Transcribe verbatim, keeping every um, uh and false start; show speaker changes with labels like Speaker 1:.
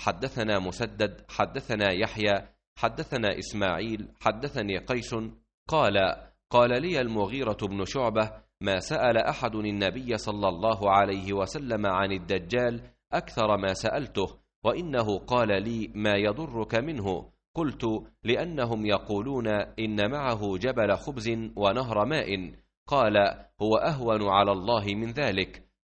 Speaker 1: حدثنا مسدد حدثنا يحيى حدثنا إسماعيل حدثني قيس قال قال لي المغيرة بن شعبة ما سأل أحد النبي صلى الله عليه وسلم عن الدجال أكثر ما سألته، وإنه قال لي ما يضرك منه؟ قلت لأنهم يقولون إن معه جبل خبز ونهر ماء. قال هو أهون على الله من ذلك،